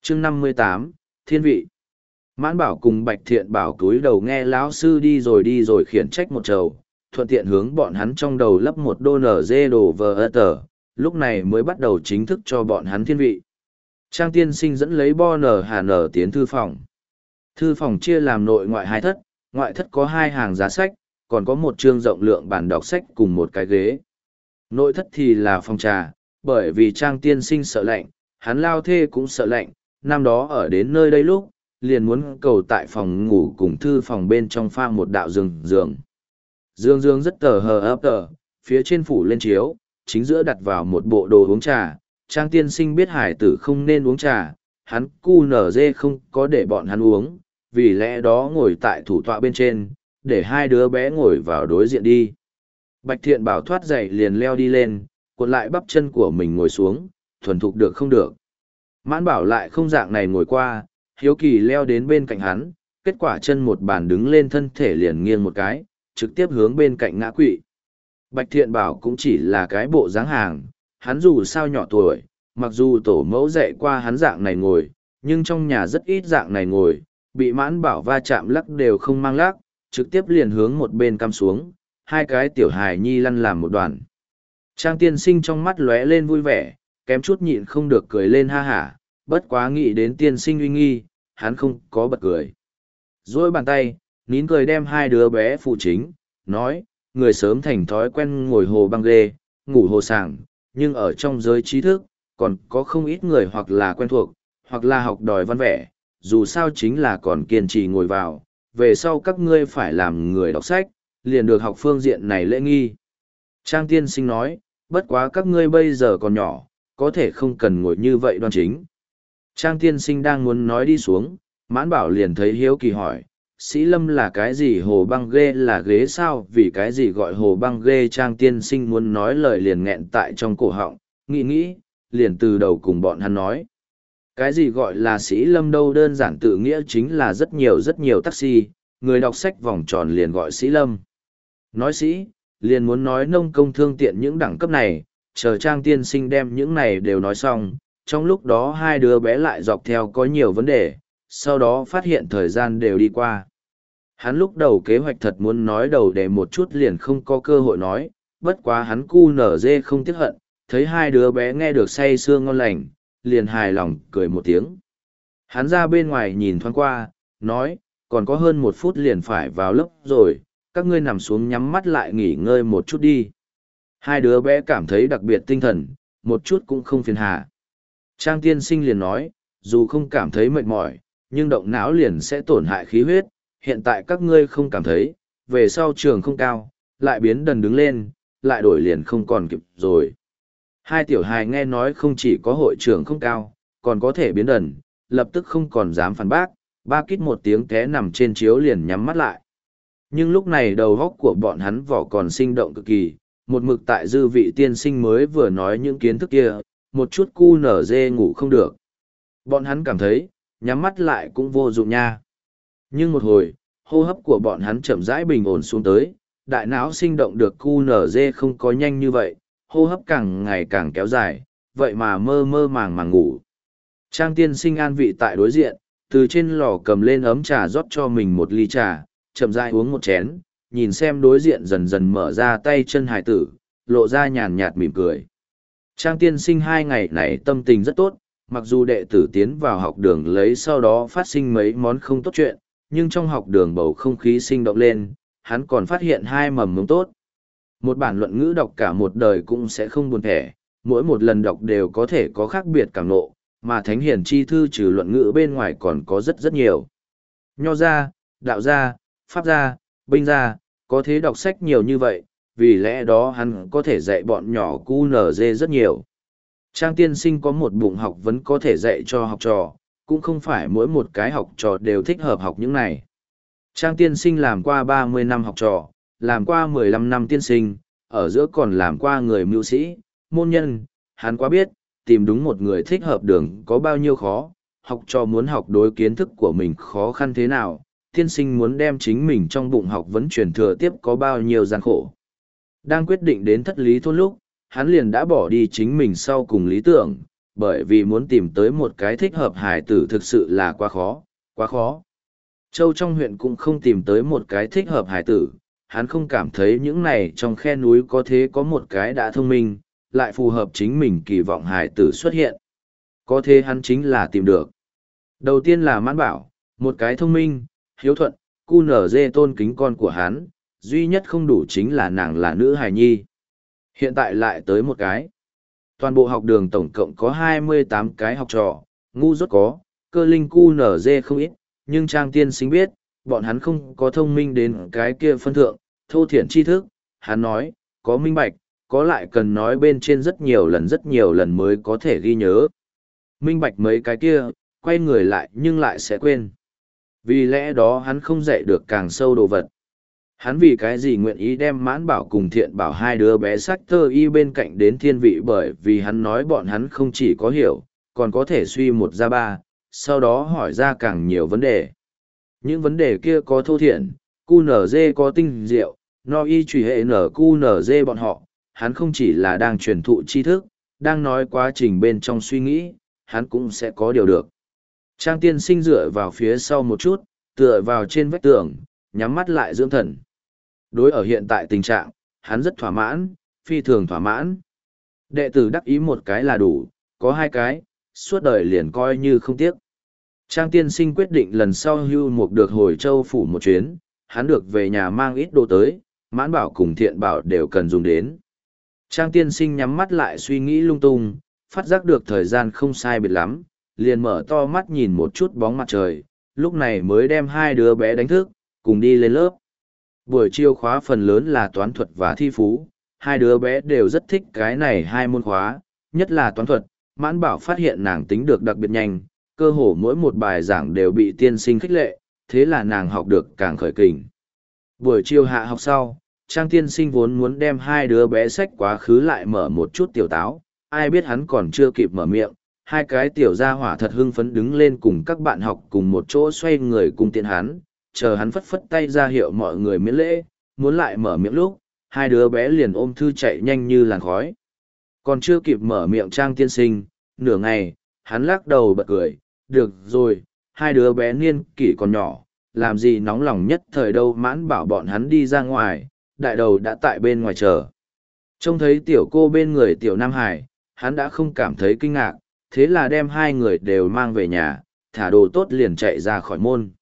chương 58, Thiên vị. Mãn Bảo cùng Bạch Thiện Bảo cúi đầu nghe lão sư đi rồi khiển trách một trầu, thuận tiện hướng bọn hắn trong đầu lấp một đô nở dê đồ vờ tờ, lúc này mới bắt đầu chính thức cho bọn hắn thiên vị. Trang tiên sinh dẫn lấy bo nở hà nở tiến thư phòng. Thư phòng chia làm nội ngoại hai thất, ngoại thất có hai hàng giá sách, còn có một chương rộng lượng bàn đọc sách cùng một cái ghế. Nội thất thì là phòng trà, bởi vì Trang tiên sinh sợ lạnh, hắn lao thê cũng sợ lạnh, năm đó ở đến nơi đây lúc, liền muốn cầu tại phòng ngủ cùng thư phòng bên trong pha một đạo giường. Dương rất tờ hờ ấp tờ, phía trên phủ lên chiếu, chính giữa đặt vào một bộ đồ uống trà. Trang tiên sinh biết hải tử không nên uống trà, hắn cu nở dê không có để bọn hắn uống, vì lẽ đó ngồi tại thủ tọa bên trên, để hai đứa bé ngồi vào đối diện đi. Bạch Thiện Bảo thoát dậy liền leo đi lên, cuộn lại bắp chân của mình ngồi xuống, thuần thục được không được. Mãn Bảo lại không dạng này ngồi qua, hiếu kỳ leo đến bên cạnh hắn, kết quả chân một bàn đứng lên thân thể liền nghiêng một cái, trực tiếp hướng bên cạnh ngã quỵ. Bạch Thiện Bảo cũng chỉ là cái bộ dáng hàng, hắn dù sao nhỏ tuổi, mặc dù tổ mẫu dạy qua hắn dạng này ngồi, nhưng trong nhà rất ít dạng này ngồi, bị Mãn Bảo va chạm lắc đều không mang lắc, trực tiếp liền hướng một bên cắm xuống, hai cái tiểu hài nhi lăn làm một đoàn. Trang tiên sinh trong mắt lóe lên vui vẻ, kém chút nhịn không được cười lên ha hả, bất quá nghĩ đến tiên sinh uy nghi, hắn không có bật cười. Rồi bàn tay, nín cười đem hai đứa bé phụ chính, nói, người sớm thành thói quen ngồi hồ băng ghê, ngủ hồ sàng, nhưng ở trong giới trí thức, còn có không ít người hoặc là quen thuộc, hoặc là học đòi văn vẻ, dù sao chính là còn kiên trì ngồi vào, về sau các ngươi phải làm người đọc sách, liền được học phương diện này lễ nghi. Trang tiên sinh nói, bất quá các ngươi bây giờ còn nhỏ, có thể không cần ngồi như vậy đoan chính. Trang tiên sinh đang muốn nói đi xuống, Mãn Bảo liền thấy hiếu kỳ hỏi, Sĩ Lâm là cái gì, hồ băng ghê là ghế sao, vì cái gì gọi hồ băng ghê? Trang tiên sinh muốn nói lời liền nghẹn tại trong cổ họng, nghĩ, liền từ đầu cùng bọn hắn nói. Cái gì gọi là Sĩ Lâm đâu, đơn giản tự nghĩa chính là rất nhiều taxi, người đọc sách vòng tròn liền gọi Sĩ Lâm. Nói sĩ, liền muốn nói nông công thương tiện những đẳng cấp này, chờ Trang tiên sinh đem những này đều nói xong, trong lúc đó hai đứa bé lại dọc theo có nhiều vấn đề, sau đó phát hiện thời gian đều đi qua. Hắn lúc đầu kế hoạch thật muốn nói đầu để một chút liền không có cơ hội nói, bất quá hắn cu nở dê không tiếc hận, thấy hai đứa bé nghe được say sưa ngon lành, liền hài lòng cười một tiếng. Hắn ra bên ngoài nhìn thoáng qua, nói, còn có hơn 1 phút liền phải vào lớp rồi, các ngươi nằm xuống nhắm mắt lại nghỉ ngơi một chút đi. Hai đứa bé cảm thấy đặc biệt tinh thần, một chút cũng không phiền hà. Trang tiên sinh liền nói, dù không cảm thấy mệt mỏi, nhưng động não liền sẽ tổn hại khí huyết, hiện tại các ngươi không cảm thấy, về sau trường không cao, lại biến đần đứng lên, lại đổi liền không còn kịp rồi. Hai tiểu hài nghe nói không chỉ có hội trưởng không cao, còn có thể biến đần, lập tức không còn dám phản bác, ba kít một tiếng té nằm trên chiếu liền nhắm mắt lại. Nhưng lúc này đầu óc của bọn hắn vỏ còn sinh động cực kỳ, một mực tại dư vị tiên sinh mới vừa nói những kiến thức kia, một chút cu nở dê ngủ không được. Bọn hắn cảm thấy, nhắm mắt lại cũng vô dụng nha. Nhưng một hồi, hô hấp của bọn hắn chậm rãi bình ổn xuống tới, đại não sinh động được cu nở dê không có nhanh như vậy, hô hấp càng ngày càng kéo dài, vậy mà mơ mơ màng ngủ. Trang tiên sinh an vị tại đối diện, từ trên lò cầm lên ấm trà rót cho mình một ly trà, chậm rãi uống một chén, nhìn xem đối diện dần dần mở ra tay chân hài tử, lộ ra nhàn nhạt mỉm cười. Trang tiên sinh 2 ngày này tâm tình rất tốt, mặc dù đệ tử tiến vào học đường lấy sau đó phát sinh mấy món không tốt chuyện, nhưng trong học đường bầu không khí sinh động lên, hắn còn phát hiện 2 mầm mống tốt. Một bản luận ngữ đọc cả một đời cũng sẽ không buồn thẻ, mỗi một lần đọc đều có thể có khác biệt cảm ngộ, mà thánh hiển chi thư trừ luận ngữ bên ngoài còn có rất nhiều. Nho gia, đạo gia, pháp gia, binh gia, có thế đọc sách nhiều như vậy, vì lẽ đó hắn có thể dạy bọn nhỏ QNZ rất nhiều. Trang tiên sinh có một bụng học vấn có thể dạy cho học trò, cũng không phải mỗi một cái học trò đều thích hợp học những này. Trang tiên sinh làm qua 30 năm học trò, làm qua 15 năm tiên sinh, ở giữa còn làm qua người mưu sĩ, môn nhân, hắn quá biết, tìm đúng một người thích hợp đường có bao nhiêu khó, học trò muốn học đối kiến thức của mình khó khăn thế nào, tiên sinh muốn đem chính mình trong bụng học vấn truyền thừa tiếp có bao nhiêu gian khổ. Đang quyết định đến thất lý thôn lúc, hắn liền đã bỏ đi chính mình sau cùng lý tưởng, bởi vì muốn tìm tới một cái thích hợp hải tử thực sự là quá khó, quá khó. Châu trong huyện cũng không tìm tới một cái thích hợp hải tử, hắn không cảm thấy những này trong khe núi có thế có một cái đã thông minh, lại phù hợp chính mình kỳ vọng hải tử xuất hiện. Có thế hắn chính là tìm được. Đầu tiên là Mãn Bảo, một cái thông minh, hiếu thuận, cu nở dê tôn kính con của hắn, duy nhất không đủ chính là nàng là nữ hài nhi. Hiện tại lại tới một cái. Toàn bộ học đường tổng cộng có 28 cái học trò, ngu dốt có, cơ linh cu nở dê không ít, nhưng Trang tiên sinh biết, bọn hắn không có thông minh đến cái kia phân thượng, thô thiển tri thức, hắn nói, có minh bạch, có lại cần nói bên trên rất nhiều lần mới có thể ghi nhớ. Minh bạch mấy cái kia, quay người lại nhưng lại sẽ quên. Vì lẽ đó hắn không dạy được càng sâu đồ vật. Hắn vì cái gì nguyện ý đem Mãn Bảo cùng Thiện Bảo hai đứa bé sách thơ y bên cạnh đến thiên vị, bởi vì hắn nói bọn hắn không chỉ có hiểu, còn có thể suy một ra ba, sau đó hỏi ra càng nhiều vấn đề. Những vấn đề kia có thô thiển, QNZ có tinh diệu, no y truy hệ nở QNZ bọn họ, hắn không chỉ là đang truyền thụ tri thức, đang nói quá trình bên trong suy nghĩ, hắn cũng sẽ có điều được. Trang tiên sinh dựa vào phía sau một chút, tựa vào trên vách tường, nhắm mắt lại dưỡng thần. Đối ở hiện tại tình trạng, hắn rất thỏa mãn, phi thường thỏa mãn. Đệ tử đắc ý một cái là đủ, có hai cái, suốt đời liền coi như không tiếc. Trang tiên sinh quyết định lần sau hưu mục được hồi châu phủ một chuyến, hắn được về nhà mang ít đồ tới, Mãn Bảo cùng Thiện Bảo đều cần dùng đến. Trang tiên sinh nhắm mắt lại suy nghĩ lung tung, phát giác được thời gian không sai biệt lắm, liền mở to mắt nhìn một chút bóng mặt trời, lúc này mới đem hai đứa bé đánh thức, cùng đi lên lớp. Buổi chiều khóa phần lớn là toán thuật và thi phú, hai đứa bé đều rất thích cái này hai môn khóa, nhất là toán thuật. Mãn Bảo phát hiện nàng tính được đặc biệt nhanh, cơ hồ mỗi một bài giảng đều bị tiên sinh khích lệ, thế là nàng học được càng khởi kình. Buổi chiều hạ học sau, Trang tiên sinh vốn muốn đem hai đứa bé sách quá khứ lại mở một chút tiểu táo, ai biết hắn còn chưa kịp mở miệng, hai cái tiểu gia hỏa thật hưng phấn đứng lên cùng các bạn học cùng một chỗ xoay người cùng tiện hắn, chờ hắn phất phất tay ra hiệu mọi người miễn lễ, muốn lại mở miệng lúc, hai đứa bé liền ôm thư chạy nhanh như làn khói. Còn chưa kịp mở miệng Trang tiên sinh, nửa ngày, hắn lắc đầu bật cười, được rồi, hai đứa bé niên kỷ còn nhỏ, làm gì nóng lòng nhất thời đâu. Mãn Bảo bọn hắn đi ra ngoài, đại đầu đã tại bên ngoài chờ. Trông thấy tiểu cô bên người tiểu Nam Hải, hắn đã không cảm thấy kinh ngạc, thế là đem hai người đều mang về nhà, thả đồ tốt liền chạy ra khỏi môn.